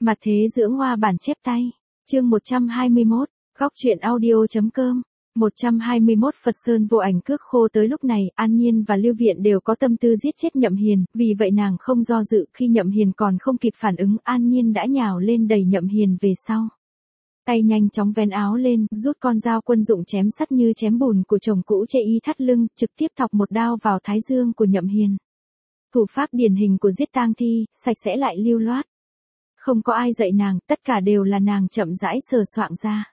Mặt thế dưỡng hoa bản chép tay. Chương 121, góc truyện audio.com. 121 Phật Sơn vô ảnh cước khô. Tới lúc này, An Nhiên và Lưu Viện đều có tâm tư giết chết Nhậm Hiền, vì vậy nàng không do dự, khi Nhậm Hiền còn không kịp phản ứng, An Nhiên đã nhào lên đẩy Nhậm Hiền về sau. Tay nhanh chóng vén áo lên, rút con dao quân dụng chém sắt như chém bùn của chồng cũ chê y thắt lưng, trực tiếp thọc một đao vào thái dương của Nhậm Hiền. Thủ pháp điển hình của giết tang thi, sạch sẽ lại lưu loát. Không có ai dạy nàng, tất cả đều là nàng chậm rãi sờ soạng ra.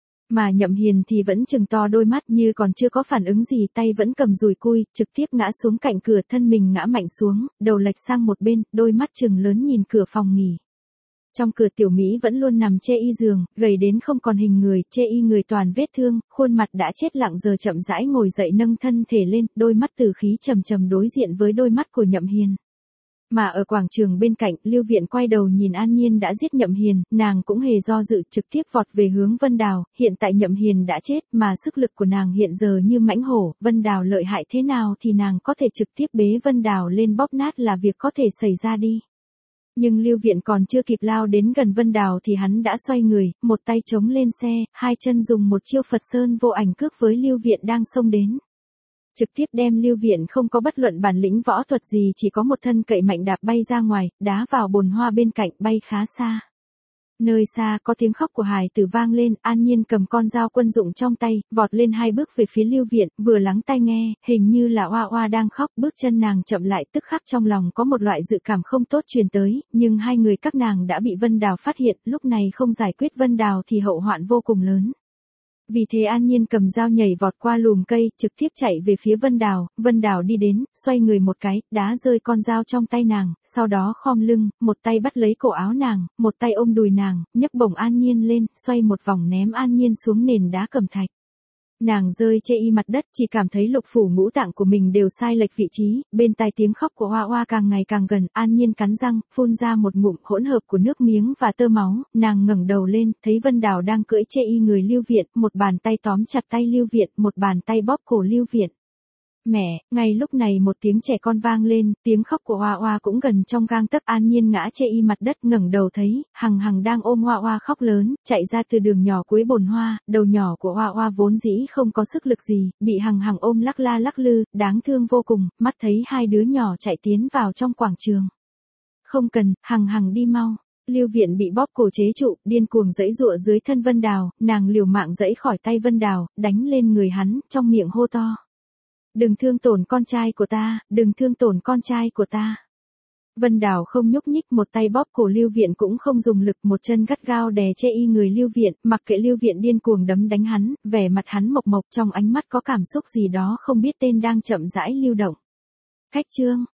Mà Nhậm Hiền thì vẫn trừng to đôi mắt như còn chưa có phản ứng gì, tay vẫn cầm dùi cui, trực tiếp ngã xuống cạnh cửa, thân mình ngã mạnh xuống, đầu lệch sang một bên, đôi mắt trừng lớn nhìn cửa phòng nghỉ. Trong cửa Tiểu Mỹ vẫn luôn nằm chê y giường, gầy đến không còn hình người, chê y người toàn vết thương, khuôn mặt đã chết lặng giờ chậm rãi ngồi dậy nâng thân thể lên, đôi mắt tử khí trầm trầm đối diện với đôi mắt của Nhậm Hiền. Mà ở quảng trường bên cạnh, Lưu Viện quay đầu nhìn An Nhiên đã giết Nhậm Hiền, nàng cũng hề do dự, trực tiếp vọt về hướng Vân Đào. Hiện tại Nhậm Hiền đã chết, mà sức lực của nàng hiện giờ như mãnh hổ, Vân Đào lợi hại thế nào thì nàng có thể trực tiếp bế Vân Đào lên bóp nát là việc có thể xảy ra đi. Nhưng Lưu Viện còn chưa kịp lao đến gần Vân Đào thì hắn đã xoay người, một tay chống lên xe, hai chân dùng một chiêu Phật Sơn vô ảnh cước với Lưu Viện đang xông đến. Trực tiếp đem Lưu Viện không có bất luận bản lĩnh võ thuật gì, chỉ có một thân cậy mạnh đạp bay ra ngoài, đá vào bồn hoa bên cạnh, bay khá xa. Nơi xa có tiếng khóc của hài tử vang lên, An Nhiên cầm con dao quân dụng trong tay, vọt lên hai bước về phía Lưu Viện, vừa lắng tai nghe, hình như là Oa Oa đang khóc, bước chân nàng chậm lại, tức khắc trong lòng có một loại dự cảm không tốt truyền tới, nhưng hai người các nàng đã bị Vân Đào phát hiện, lúc này không giải quyết Vân Đào thì hậu hoạn vô cùng lớn. Vì thế An Nhiên cầm dao nhảy vọt qua lùm cây, trực tiếp chạy về phía Vân Đào đi đến, xoay người một cái, đá rơi con dao trong tay nàng, sau đó khom lưng, một tay bắt lấy cổ áo nàng, một tay ôm đùi nàng, nhấc bổng An Nhiên lên, xoay một vòng ném An Nhiên xuống nền đá cẩm thạch. Nàng rơi chê y mặt đất, chỉ cảm thấy lục phủ ngũ tạng của mình đều sai lệch vị trí, bên tai tiếng khóc của Oa Oa càng ngày càng gần, An Nhiên cắn răng, phun ra một ngụm hỗn hợp của nước miếng và tơ máu, nàng ngẩng đầu lên, thấy Vân Đào đang cưỡi chê y người Lưu Viện, một bàn tay tóm chặt tay Lưu Viện, một bàn tay bóp cổ Lưu Viện. Mẹ, ngay lúc này một tiếng trẻ con vang lên, tiếng khóc của Oa Oa cũng gần trong gang tấc. An Nhiên ngã chê y mặt đất, ngẩng đầu thấy, Hằng Hằng đang ôm Oa Oa khóc lớn, chạy ra từ đường nhỏ cuối bồn hoa, đầu nhỏ của Oa Oa vốn dĩ không có sức lực gì, bị Hằng Hằng ôm lắc la lắc lư, đáng thương vô cùng, mắt thấy hai đứa nhỏ chạy tiến vào trong quảng trường. Không cần, Hằng Hằng đi mau. Lưu Viện bị bóp cổ chế trụ, điên cuồng giãy giụa dưới thân Vân Đào, nàng liều mạng giãy khỏi tay Vân Đào, đánh lên người hắn, trong miệng hô to. Đừng thương tổn con trai của ta, đừng thương tổn con trai của ta. Vân Đào không nhúc nhích, một tay bóp cổ Lưu Viện cũng không dùng lực, một chân gắt gao đè chê y người Lưu Viện, mặc kệ Lưu Viện điên cuồng đấm đánh hắn, vẻ mặt hắn mộc mộc, trong ánh mắt có cảm xúc gì đó không biết tên đang chậm rãi lưu động. Khách chương,